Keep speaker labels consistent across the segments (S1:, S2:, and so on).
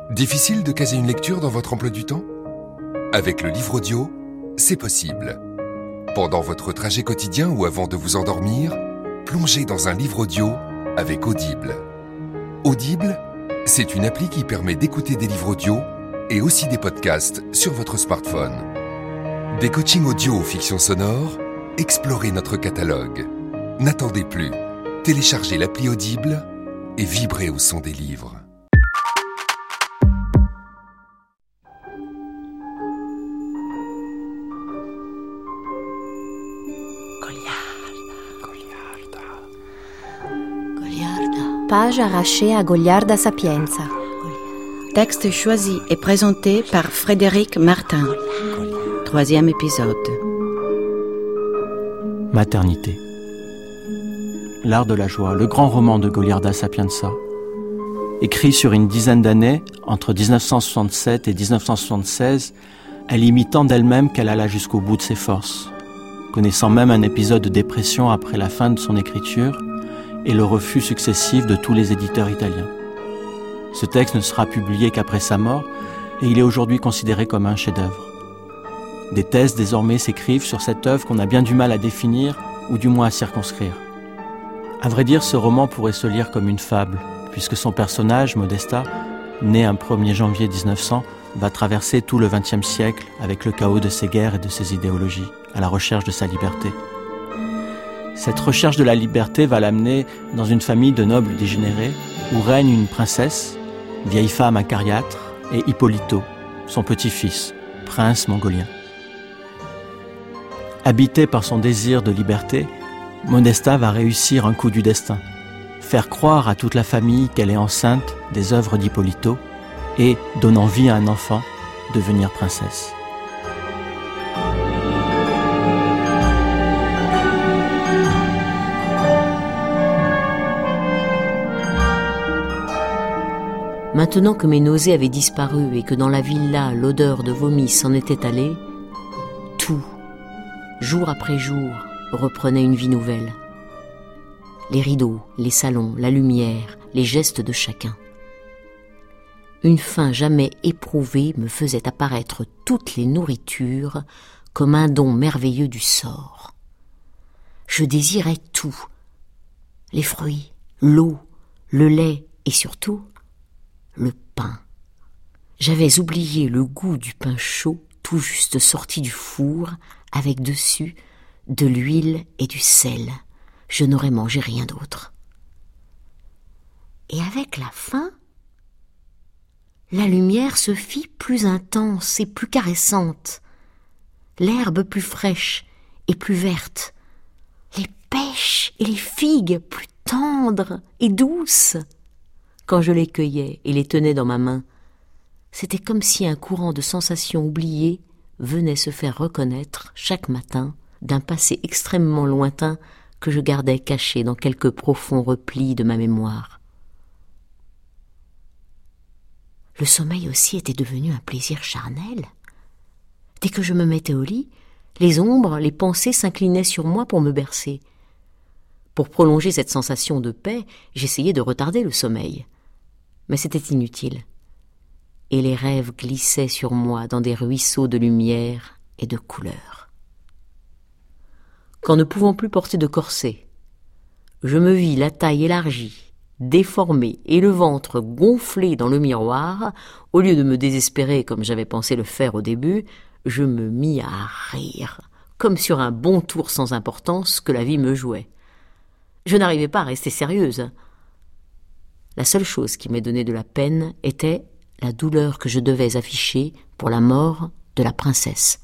S1: Difficile de caser une lecture dans votre emploi du temps ? Avec le livre audio, c'est possible. Pendant votre trajet quotidien ou avant de vous endormir, plongez dans un livre audio avec Audible. Audible, c'est une appli qui permet d'écouter des livres audio et aussi des podcasts sur votre smartphone. Des coachings audio ou fiction sonore, explorez notre catalogue. N'attendez plus, téléchargez l'appli Audible et vibrez au son des livres.
S2: Page arrachée à Goliarda Sapienza.
S3: Texte choisi et présenté par Frédéric Martin. 3e épisode.
S4: Maternité. L'art de la joie, le grand roman de Goliarda Sapienza. Écrit sur une dizaine d'années, entre 1967 et 1976, elle y mit tant d'elle-même qu'elle alla jusqu'au bout de ses forces. Connaissant même un épisode de dépression après la fin de son écriture, et le refus successif de tous les éditeurs italiens. Ce texte ne sera publié qu'après sa mort et il est aujourd'hui considéré comme un chef-d'œuvre. Des thèses désormais s'écrivent sur cette œuvre qu'on a bien du mal à définir ou du moins à circonscrire. À vrai dire, ce roman pourrait se lire comme une fable, puisque son personnage, Modesta, né un 1er janvier 1900, va traverser tout le XXe siècle avec le chaos de ses guerres et de ses idéologies, à la recherche de sa liberté. Cette recherche de la liberté va l'amener dans une famille de nobles dégénérés où règne une princesse, vieille femme acariâtre, et Hippolito, son petit-fils, prince mongolien. Habité par son désir de liberté, Modesta va réussir un coup du destin, faire croire à toute la famille qu'elle est enceinte des œuvres d'Hippolito et, donnant vie à un enfant, devenir princesse.
S5: Maintenant que mes nausées avaient disparu et que dans la villa l'odeur de vomi s'en était allée, tout, jour après jour, reprenait une vie nouvelle. Les rideaux, les salons, la lumière, les gestes de chacun. Une faim jamais éprouvée me faisait apparaître toutes les nourritures comme un don merveilleux du sort. Je désirais tout, les fruits, l'eau, le lait et surtout le pain. J'avais oublié le goût du pain chaud, tout juste sorti du four, avec dessus de l'huile et du sel. Je n'aurais mangé rien d'autre. Et avec la faim, la lumière se fit plus intense et plus caressante, l'herbe plus fraîche et plus verte, les pêches et les figues plus tendres et douces. Quand je les cueillais et les tenais dans ma main, c'était comme si un courant de sensations oubliées venait se faire reconnaître chaque matin d'un passé extrêmement lointain que je gardais caché dans quelque profond repli de ma mémoire. Le sommeil aussi était devenu un plaisir charnel. Dès que je me mettais au lit, les ombres, les pensées s'inclinaient sur moi pour me bercer. Pour prolonger cette sensation de paix, j'essayais de retarder le sommeil. Mais c'était inutile. Et les rêves glissaient sur moi dans des ruisseaux de lumière et de couleurs. Quand ne pouvant plus porter de corset, je me vis la taille élargie, déformée et le ventre gonflé dans le miroir, au lieu de me désespérer comme j'avais pensé le faire au début, je me mis à rire, comme sur un bon tour sans importance que la vie me jouait. Je n'arrivais pas à rester sérieuse. La seule chose qui m'ait donné de la peine était la douleur que je devais afficher pour la mort de la princesse.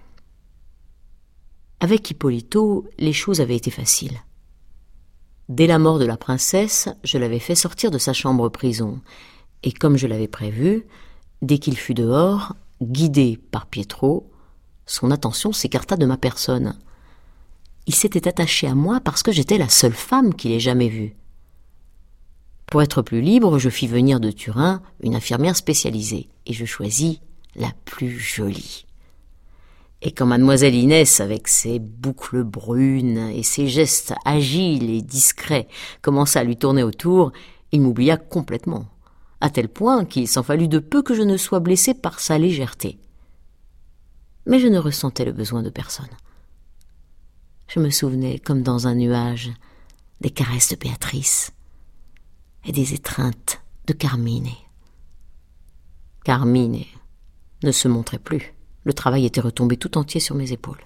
S5: Avec Hippolito, les choses avaient été faciles. Dès la mort de la princesse, je l'avais fait sortir de sa chambre-prison, et comme je l'avais prévu, dès qu'il fut dehors, guidé par Pietro, son attention s'écarta de ma personne. Il s'était attaché à moi parce que j'étais la seule femme qu'il ait jamais vue. Pour être plus libre, je fis venir de Turin une infirmière spécialisée, et je choisis la plus jolie. Et quand mademoiselle Inès, avec ses boucles brunes et ses gestes agiles et discrets, commença à lui tourner autour, il m'oublia complètement. à tel point qu'il s'en fallut de peu que je ne sois blessée par sa légèreté. Mais je ne ressentais le besoin de personne. Je me souvenais, comme dans un nuage, des caresses de Béatrice et des étreintes de Carmine. Carmine ne se montrait plus. Le travail était retombé tout entier sur mes épaules.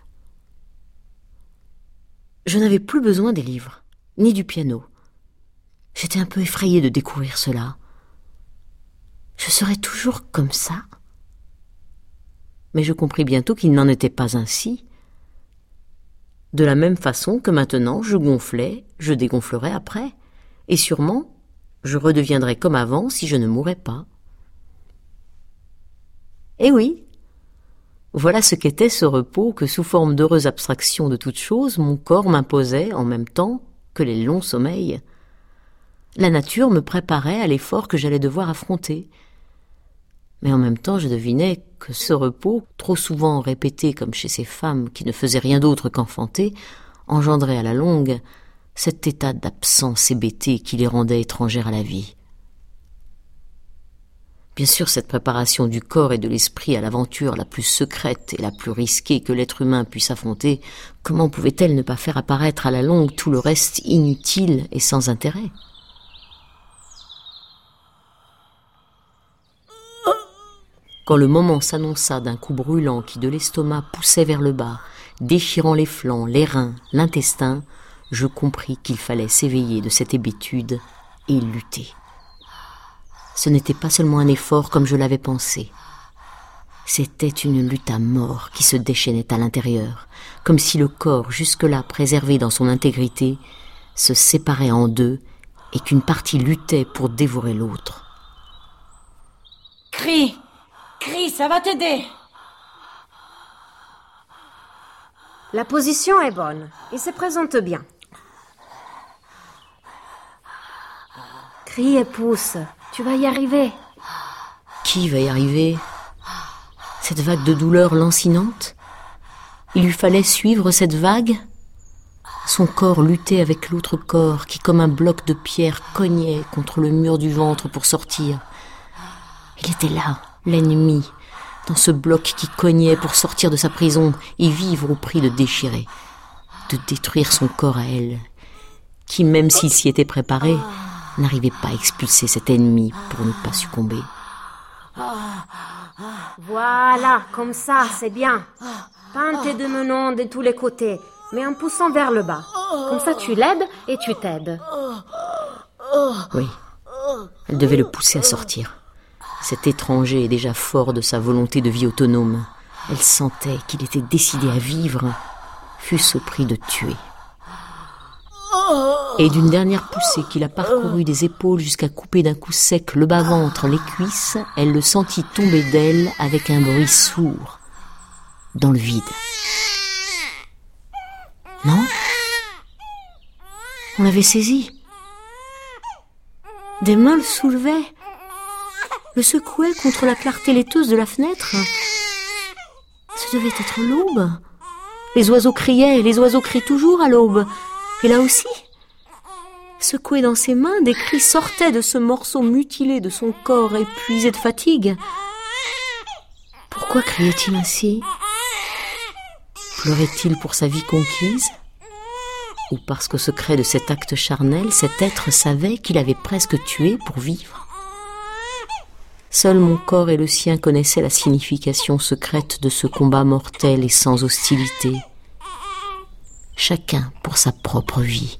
S5: Je n'avais plus besoin des livres, ni du piano. J'étais un peu effrayée de découvrir cela. Je serais toujours comme ça? Mais je compris bientôt qu'il n'en était pas ainsi. De la même façon que maintenant je gonflais, je dégonflerais après, et sûrement je redeviendrais comme avant si je ne mourais pas. Eh oui, voilà ce qu'était ce repos que, sous forme d'heureuse abstraction de toutes choses, mon corps m'imposait en même temps que les longs sommeils. La nature me préparait à l'effort que j'allais devoir affronter. Mais en même temps, je devinais que ce repos, trop souvent répété comme chez ces femmes qui ne faisaient rien d'autre qu'enfanter, engendrait à la longue cet état d'absence hébétée qui les rendait étrangères à la vie. Bien sûr, cette préparation du corps et de l'esprit à l'aventure la plus secrète et la plus risquée que l'être humain puisse affronter, comment pouvait-elle ne pas faire apparaître à la longue tout le reste inutile et sans intérêt ? Quand le moment s'annonça d'un coup brûlant qui de l'estomac poussait vers le bas, déchirant les flancs, les reins, l'intestin, je compris qu'il fallait s'éveiller de cette hébétude et lutter. Ce n'était pas seulement un effort comme je l'avais pensé. C'était une lutte à mort qui se déchaînait à l'intérieur, comme si le corps, jusque-là préservé dans son intégrité, se séparait en deux et qu'une partie luttait pour dévorer l'autre.
S6: Crie, ça va t'aider.
S2: La position est bonne. Il se présente bien. Crie et pousse. Tu vas y arriver.
S5: Qui va y arriver? Cette vague de douleur lancinante? Il lui fallait suivre cette vague? Son corps luttait avec l'autre corps qui, comme un bloc de pierre, cognait contre le mur du ventre pour sortir. Il était là, l'ennemi, dans ce bloc qui cognait pour sortir de sa prison et vivre au prix de déchirer, de détruire son corps à elle, qui, même s'il s'y était préparé, n'arrivait pas à expulser cet ennemi pour ne pas succomber.
S2: Voilà, comme ça, c'est bien. Pas en te démenant de tous les côtés, mais en poussant vers le bas. Comme ça, tu l'aides et tu t'aides.
S5: Oui, elle devait le pousser à sortir. Cet étranger est déjà fort de sa volonté de vie autonome. Elle sentait qu'il était décidé à vivre, fût-ce au prix de tuer. Et d'une dernière poussée qui la parcourut des épaules jusqu'à couper d'un coup sec le bas-ventre, les cuisses, elle le sentit tomber d'elle avec un bruit sourd, dans le vide. Non ? On l'avait saisi. Des mains le soulevaient, le secouaient contre la clarté laiteuse de la fenêtre. Ce devait être l'aube. Les oiseaux criaient, les oiseaux crient toujours à l'aube. Et là aussi, secoué dans ses mains, des cris sortaient de ce morceau mutilé de son corps épuisé de fatigue. Pourquoi criait-il ainsi? Pleurait-il pour sa vie conquise? Ou parce qu'au secret de cet acte charnel, cet être savait qu'il avait presque tué pour vivre? Seul mon corps et le sien connaissaient la signification secrète de ce combat mortel et sans hostilité. Chacun pour sa propre vie.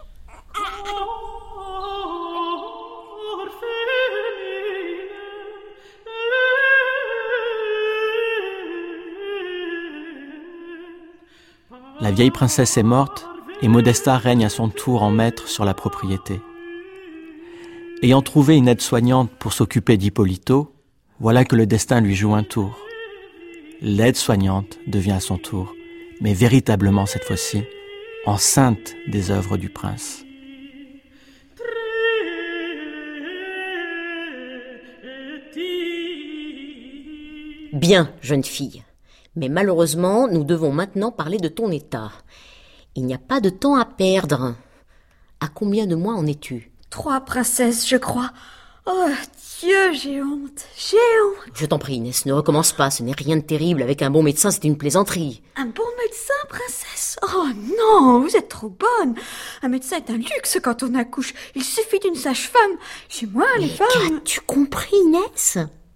S4: La vieille princesse est morte et Modesta règne à son tour en maître sur la propriété. Ayant trouvé une aide-soignante pour s'occuper d'Hippolito, voilà que le destin lui joue un tour. L'aide-soignante devient à son tour, mais véritablement cette fois-ci, enceinte des œuvres du prince.
S5: Bien, jeune fille. Mais malheureusement, nous devons maintenant parler de ton état. Il n'y a pas de temps à perdre. À combien de mois en es-tu?
S2: 3, princesse, je crois.
S7: Oh Dieu, j'ai honte.
S5: Je t'en prie, Inès, ne recommence pas. Ce n'est rien de terrible. Avec un bon médecin, c'est une plaisanterie.
S7: Un bon médecin, princesse? Oh non, vous êtes trop bonne. Un médecin est un luxe quand on accouche. Il suffit d'une sage-femme. Chez moi, les femmes...
S5: Qu'as-tu compris, Inès?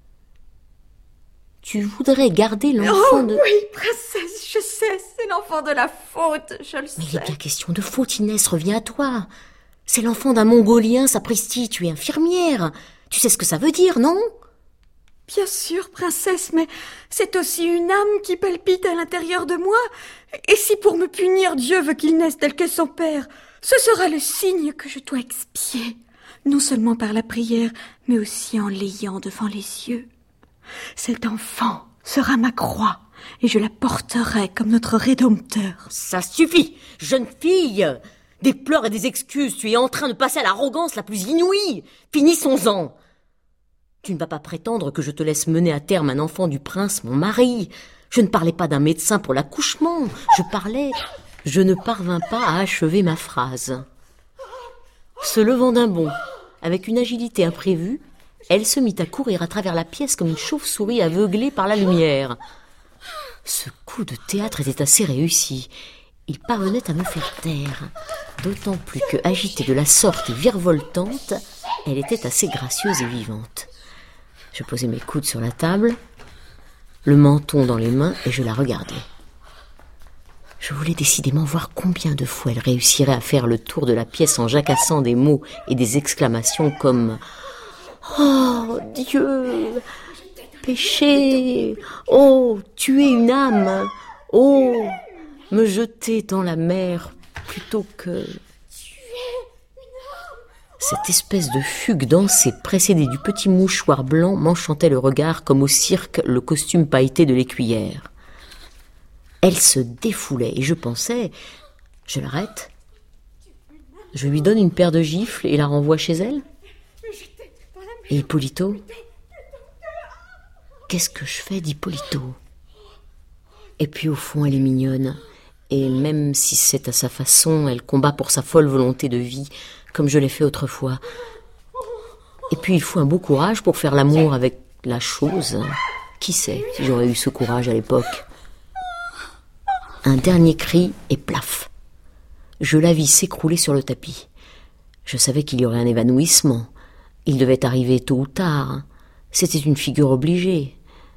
S5: Tu voudrais garder l'enfant de...
S7: Oui, princesse, je sais, c'est l'enfant de la faute, je le sais.
S5: Mais il est bien question de faute, Inès, reviens à toi. C'est l'enfant d'un Mongolien, sapristi, tu es infirmière. Tu sais ce que ça veut dire, non?
S7: Bien sûr, princesse, mais c'est aussi une âme qui palpite à l'intérieur de moi. Et si pour me punir, Dieu veut qu'il naisse tel que son père, ce sera le signe que je dois expier, non seulement par la prière, mais aussi en l'ayant devant les yeux. Cet enfant sera ma croix, et je la porterai comme notre Rédempteur.
S5: Ça suffit, jeune fille! Des pleurs et des excuses, tu es en train de passer à l'arrogance la plus inouïe. Finissons-en. Tu ne vas pas prétendre que je te laisse mener à terme un enfant du prince, mon mari. Je ne parlais pas d'un médecin pour l'accouchement. Je ne parvins pas à achever ma phrase. Se levant d'un bond, avec une agilité imprévue, elle se mit à courir à travers la pièce comme une chauve-souris aveuglée par la lumière. Ce coup de théâtre était assez réussi. Il parvenait à me faire taire, d'autant plus que, agitée de la sorte et virevoltante, elle était assez gracieuse et vivante. Je posai mes coudes sur la table, le menton dans les mains, et je la regardais. Je voulais décidément voir combien de fois elle réussirait à faire le tour de la pièce en jacassant des mots et des exclamations comme « Oh, Dieu! Péché! Oh, tuer une âme! Oh, me jeter dans la mer plutôt que... » Cette espèce de fugue dansée précédée du petit mouchoir blanc m'enchantait le regard comme au cirque le costume pailleté de l'écuyère. Elle se défoulait et je pensais, je l'arrête, je lui donne une paire de gifles et la renvoie chez elle. Et Hippolito? Qu'est-ce que je fais d'Hippolito? Et puis au fond elle est mignonne, et même si c'est à sa façon, elle combat pour sa folle volonté de vie, comme je l'ai fait autrefois. Et puis il faut un beau courage pour faire l'amour avec la chose. Qui sait si j'aurais eu ce courage à l'époque? Un dernier cri et plaf. Je la vis s'écrouler sur le tapis. Je savais qu'il y aurait un évanouissement. Il devait arriver tôt ou tard. C'était une figure obligée.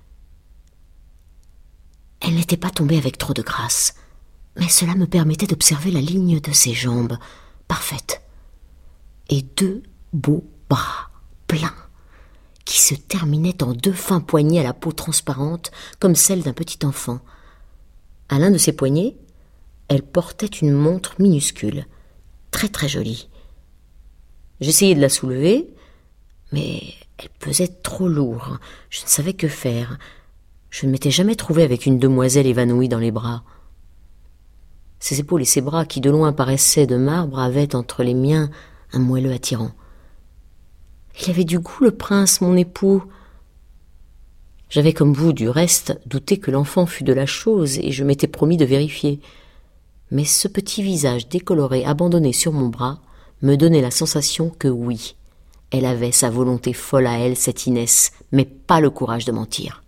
S5: Elle n'était pas tombée avec trop de grâce, mais cela me permettait d'observer la ligne de ses jambes, parfaite, et deux beaux bras pleins, qui se terminaient en deux fins poignées à la peau transparente, comme celle d'un petit enfant. À l'un de ses poignets, elle portait une montre minuscule, très très jolie. J'essayai de la soulever, mais elle pesait trop lourd. Je ne savais que faire. Je ne m'étais jamais trouvée avec une demoiselle évanouie dans les bras. Ses épaules et ses bras, qui de loin paraissaient de marbre, avaient entre les miens un moelleux attirant. Il avait du goût, le prince, mon époux. J'avais comme vous, du reste, douté que l'enfant fût de la chose, et je m'étais promis de vérifier. Mais ce petit visage décoloré abandonné sur mon bras me donnait la sensation que oui, elle avait sa volonté folle à elle, cette Inès, mais pas le courage de mentir.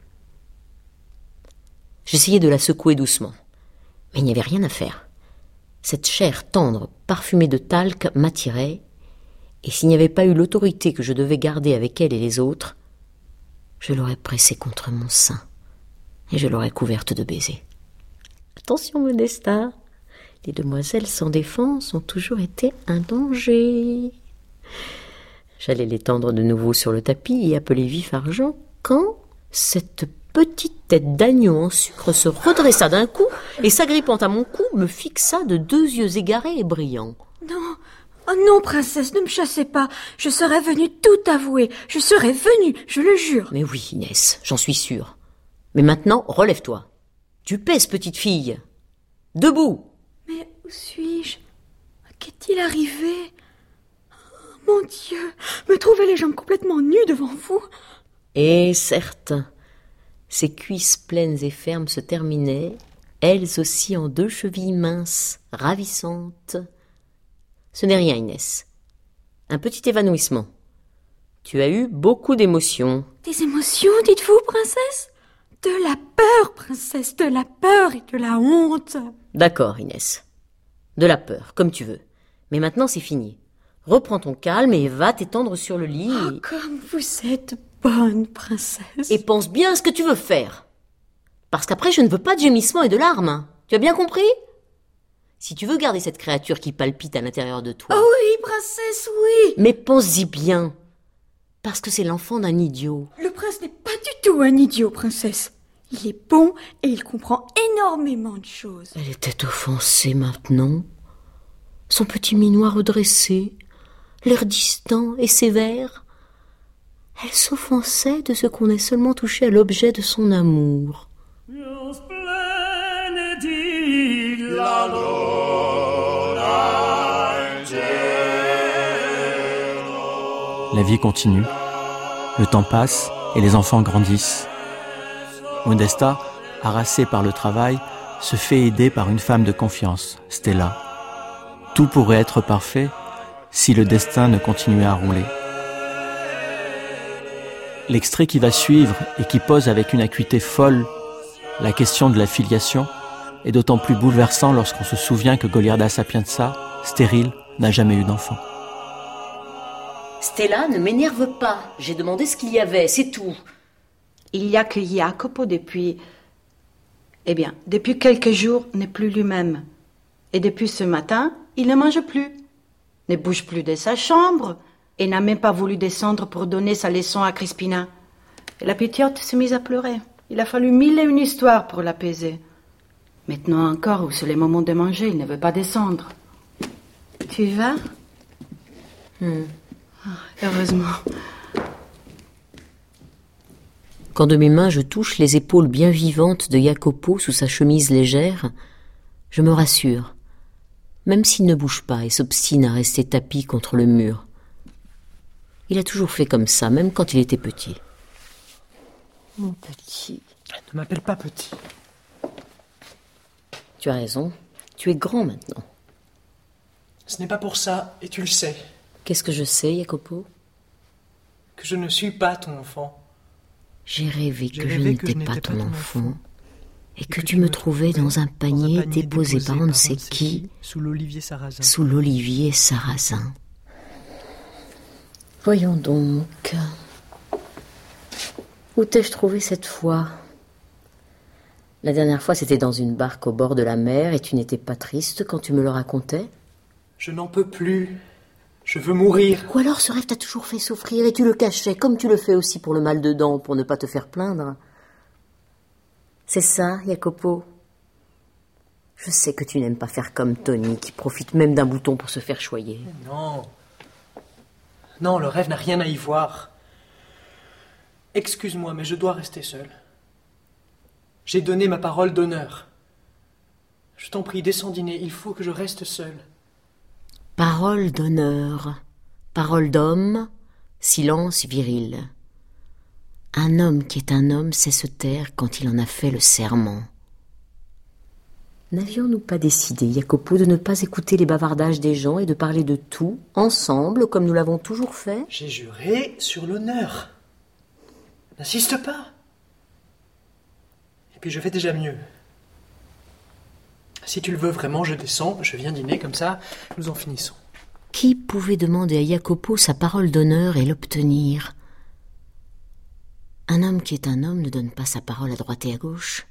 S5: J'essayai de la secouer doucement, mais il n'y avait rien à faire. Cette chair tendre, parfumée de talc, m'attirait, et s'il n'y avait pas eu l'autorité que je devais garder avec elle et les autres, je l'aurais pressée contre mon sein, et je l'aurais couverte de baisers. Attention, Modesta, les demoiselles sans défense ont toujours été un danger. J'allais l'étendre de nouveau sur le tapis et appeler vif argent quand cette petite tête d'agneau en sucre se redressa d'un coup et, s'agrippant à mon cou, me fixa de deux yeux égarés et brillants.
S7: Non, oh non, princesse, ne me chassez pas. Je serais venue tout avouer. Je serais venue, je le jure.
S5: Mais oui, Inès, j'en suis sûre. Mais maintenant, relève-toi. Tu pèses, petite fille. Debout.
S7: Mais où suis-je? Qu'est-il arrivé? Oh, mon Dieu, me trouver les jambes complètement nues devant vous?
S5: Et certes, ses cuisses pleines et fermes se terminaient, elles aussi en deux chevilles minces, ravissantes. Ce n'est rien, Inès. Un petit évanouissement. Tu as eu beaucoup d'émotions.
S7: Des émotions, dites-vous, princesse? De la peur, princesse, de la peur et de la honte.
S5: D'accord, Inès. De la peur, comme tu veux. Mais maintenant, c'est fini. Reprends ton calme et va t'étendre sur le lit.
S7: Oh, comme vous êtes bonne, princesse.
S5: Et pense bien à ce que tu veux faire. Parce qu'après, je ne veux pas de gémissements et de larmes. Tu as bien compris? Si tu veux garder cette créature qui palpite à l'intérieur de toi...
S7: Oh oui, princesse, oui.
S5: Mais pense-y bien. Parce que c'est l'enfant d'un idiot.
S7: Le prince n'est pas du tout un idiot, princesse. Il est bon et il comprend énormément de choses.
S5: Elle était offensée maintenant. Son petit minois redressé, l'air distant et sévère. Elle s'offensait de ce qu'on ait seulement touché à l'objet de son amour.
S4: La vie continue, le temps passe et les enfants grandissent. Modesta, harassée par le travail, se fait aider par une femme de confiance, Stella. Tout pourrait être parfait si le destin ne continuait à rouler. L'extrait qui va suivre et qui pose avec une acuité folle la question de la filiation est d'autant plus bouleversant lorsqu'on se souvient que Goliarda Sapienza, stérile, n'a jamais eu d'enfant.
S5: Stella, ne m'énerve pas. J'ai demandé ce qu'il y avait, c'est tout.
S3: Il y a que Jacopo depuis quelques jours n'est plus lui-même. Et depuis ce matin, il ne mange plus, ne bouge plus de sa chambre et n'a même pas voulu descendre pour donner sa leçon à Crispina. Et la petite s'est mise à pleurer. Il a fallu 1001 histoires pour l'apaiser. Maintenant encore, où c'est le moment de manger, il ne veut pas descendre. Tu y vas? Heureusement.
S5: Quand de mes mains je touche les épaules bien vivantes de Jacopo sous sa chemise légère, je me rassure, même s'il ne bouge pas et s'obstine à rester tapi contre le mur. Il a toujours fait comme ça, même quand il était petit. Mon petit.
S8: Ne m'appelle pas petit.
S5: Tu as raison, tu es grand maintenant.
S8: Ce n'est pas pour ça, et tu le sais.
S5: Qu'est-ce que je sais, Jacopo?
S8: Que je ne suis pas ton enfant.
S5: J'ai rêvé que je n'étais pas ton enfant et que tu me trouvais dans un panier déposé par on ne sait qui
S8: sous l'olivier sarrasin.
S5: Sous l'olivier sarrasin. Voyons donc. Où t'ai-je trouvé cette fois? La dernière fois, c'était dans une barque au bord de la mer et tu n'étais pas triste quand tu me le racontais?
S8: Je n'en peux plus. Je veux mourir.
S5: Ou alors ce rêve t'a toujours fait souffrir et tu le cachais, comme tu le fais aussi pour le mal de dents, pour ne pas te faire plaindre. C'est ça, Jacopo. Je sais que tu n'aimes pas faire comme Tony, qui profite même d'un bouton pour se faire choyer.
S8: Non. Non, le rêve n'a rien à y voir. Excuse-moi, mais je dois rester seul. J'ai donné ma parole d'honneur. Je t'en prie, descends dîner, il faut que je reste seul.
S5: Parole d'honneur, parole d'homme, silence viril. Un homme qui est un homme sait se taire quand il en a fait le serment. N'avions-nous pas décidé, Jacopo, de ne pas écouter les bavardages des gens et de parler de tout, ensemble, comme nous l'avons toujours fait?
S8: J'ai juré sur l'honneur. N'insiste pas. Et puis je fais déjà mieux. Si tu le veux vraiment, je descends, je viens dîner, comme ça, nous en finissons.
S5: Qui pouvait demander à Jacopo sa parole d'honneur et l'obtenir? Un homme qui est un homme ne donne pas sa parole à droite et à gauche.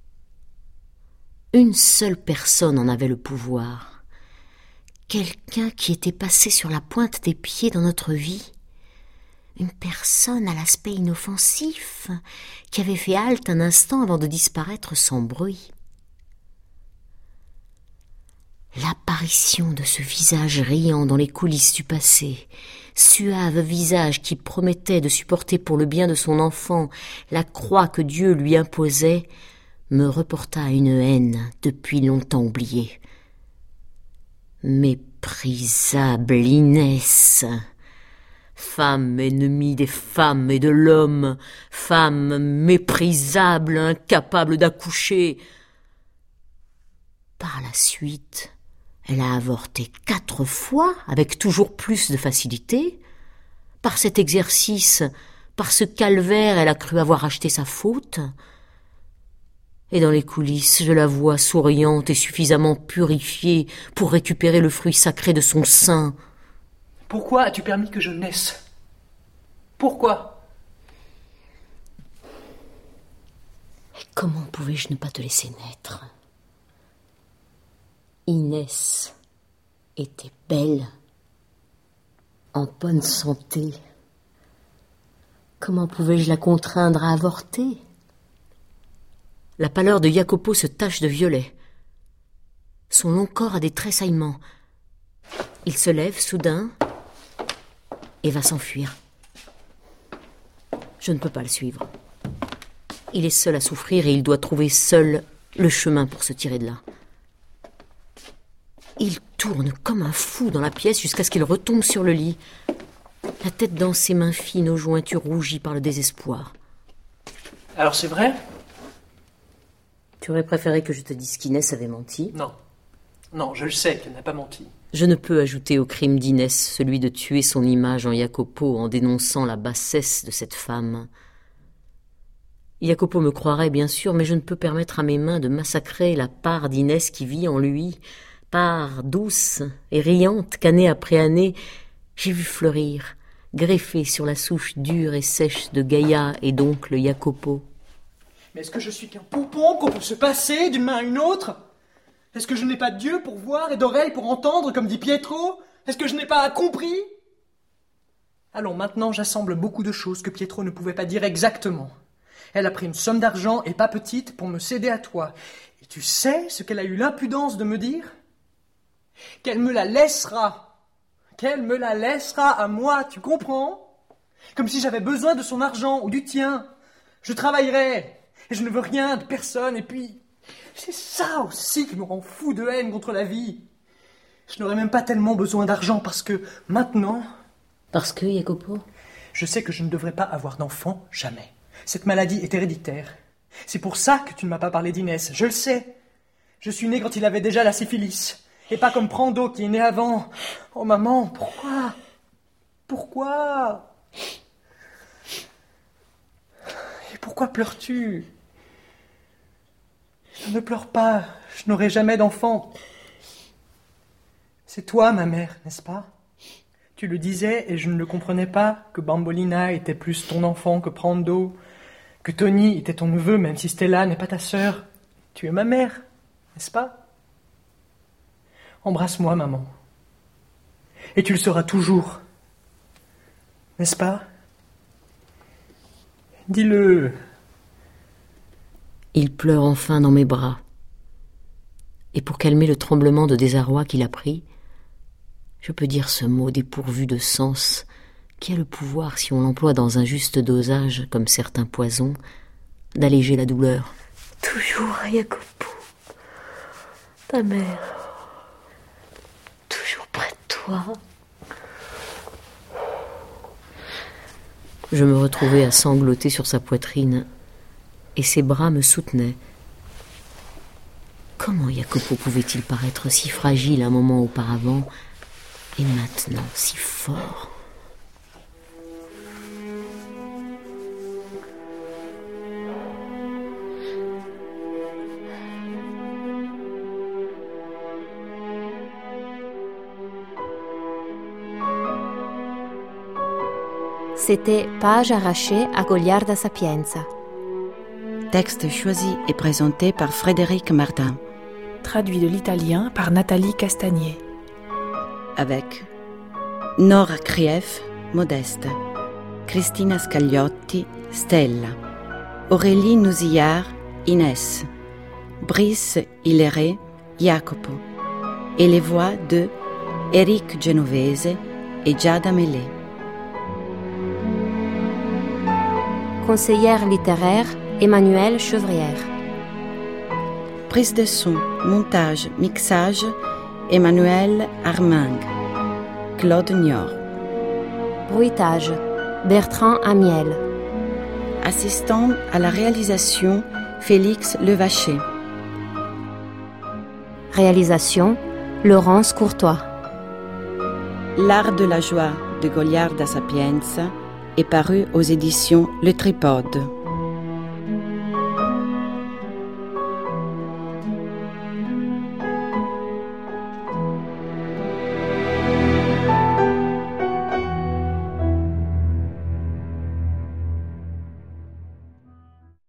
S5: Une seule personne en avait le pouvoir. Quelqu'un qui était passé sur la pointe des pieds dans notre vie. Une personne à l'aspect inoffensif, qui avait fait halte un instant avant de disparaître sans bruit. L'apparition de ce visage riant dans les coulisses du passé, suave visage qui promettait de supporter pour le bien de son enfant la croix que Dieu lui imposait, me reporta à une haine depuis longtemps oubliée. Méprisable Inès, femme ennemie des femmes et de l'homme, femme méprisable, incapable d'accoucher. Par la suite, elle a avorté 4 fois, avec toujours plus de facilité. Par cet exercice, par ce calvaire, elle a cru avoir acheté sa faute. Et dans les coulisses, je la vois souriante et suffisamment purifiée pour récupérer le fruit sacré de son sein.
S8: Pourquoi as-tu permis que je naisse? Pourquoi?
S5: Et comment pouvais-je ne pas te laisser naître? Inès était belle, en bonne santé. Comment pouvais-je la contraindre à avorter? La pâleur de Jacopo se tache de violet. Son long corps a des tressaillements. Il se lève soudain et va s'enfuir. Je ne peux pas le suivre. Il est seul à souffrir et il doit trouver seul le chemin pour se tirer de là. Il tourne comme un fou dans la pièce jusqu'à ce qu'il retombe sur le lit, la tête dans ses mains fines aux jointures rougies par le désespoir.
S8: Alors c'est vrai?
S5: Tu aurais préféré que je te dise qu'Inès avait menti?
S8: Non, je le sais qu'elle n'a pas menti.
S5: Je ne peux ajouter au crime d'Inès celui de tuer son image en Jacopo en dénonçant la bassesse de cette femme. Jacopo me croirait bien sûr, mais je ne peux permettre à mes mains de massacrer la part d'Inès qui vit en lui, part douce et riante qu'année après année j'ai vu fleurir, greffée sur la souche dure et sèche de Gaïa et d'oncle Jacopo.
S8: Mais est-ce que je suis qu'un poupon qu'on peut se passer d'une main à une autre? Est-ce que je n'ai pas d'yeux pour voir et d'oreilles pour entendre, comme dit Pietro? Est-ce que je n'ai pas compris? Allons, maintenant j'assemble beaucoup de choses que Pietro ne pouvait pas dire exactement. Elle a pris une somme d'argent, et pas petite, pour me céder à toi. Et tu sais ce qu'elle a eu l'impudence de me dire? Qu'elle me la laissera. Qu'elle me la laissera à moi, tu comprends? Comme si j'avais besoin de son argent ou du tien. Je travaillerai. Et je ne veux rien de personne, et puis... c'est ça aussi qui me rend fou de haine contre la vie. Je n'aurais même pas tellement besoin d'argent parce que, maintenant...
S5: Parce que, Jacopo?
S8: Je sais que je ne devrais pas avoir d'enfant, jamais. Cette maladie est héréditaire. C'est pour ça que tu ne m'as pas parlé d'Inès, je le sais. Je suis né quand il avait déjà la syphilis, et pas comme Prando qui est né avant. Oh maman, pourquoi? Pourquoi? Et pourquoi pleures-tu? Ne pleure pas, je n'aurai jamais d'enfant. C'est toi, ma mère, n'est-ce pas? Tu le disais et je ne le comprenais pas, que Bambolina était plus ton enfant que Prando, que Tony était ton neveu, même si Stella n'est pas ta sœur. Tu es ma mère, n'est-ce pas? Embrasse-moi, maman. Et tu le seras toujours, n'est-ce pas? Dis-le.
S5: Il pleure enfin dans mes bras. Et pour calmer le tremblement de désarroi qu'il a pris, je peux dire ce mot dépourvu de sens qui a le pouvoir, si on l'emploie dans un juste dosage, comme certains poisons, d'alléger la douleur.
S7: Toujours, Jacopo. Ta mère. Toujours près de toi.
S5: Je me retrouvais à sangloter sur sa poitrine, et ses bras me soutenaient. Comment Jacopo pouvait-il paraître si fragile un moment auparavant, et maintenant si fort?
S2: C'était Page arrachée à Goliarda Sapienza.
S3: Texte choisi et présenté par Frédéric Martin.
S9: Traduit de l'italien par Nathalie Castagnier.
S3: Avec Nora Krief, Modeste, Cristina Scagliotti, Stella, Aurélie Nouzillard, Inès, Brice Hilleret, Jacopo, et les voix de Éric Genovese et Giada Melé.
S2: Conseillère littéraire, Emmanuelle Chevrière.
S3: Prise de son, montage, mixage, Emmanuel Armang, Claude Niort.
S2: Bruitage, Bertrand Amiel.
S3: Assistant à la réalisation, Félix Levaché.
S2: Réalisation, Laurence Courtois.
S3: L'art de la joie de Goliarda Sapienza est paru aux éditions Le Tripode.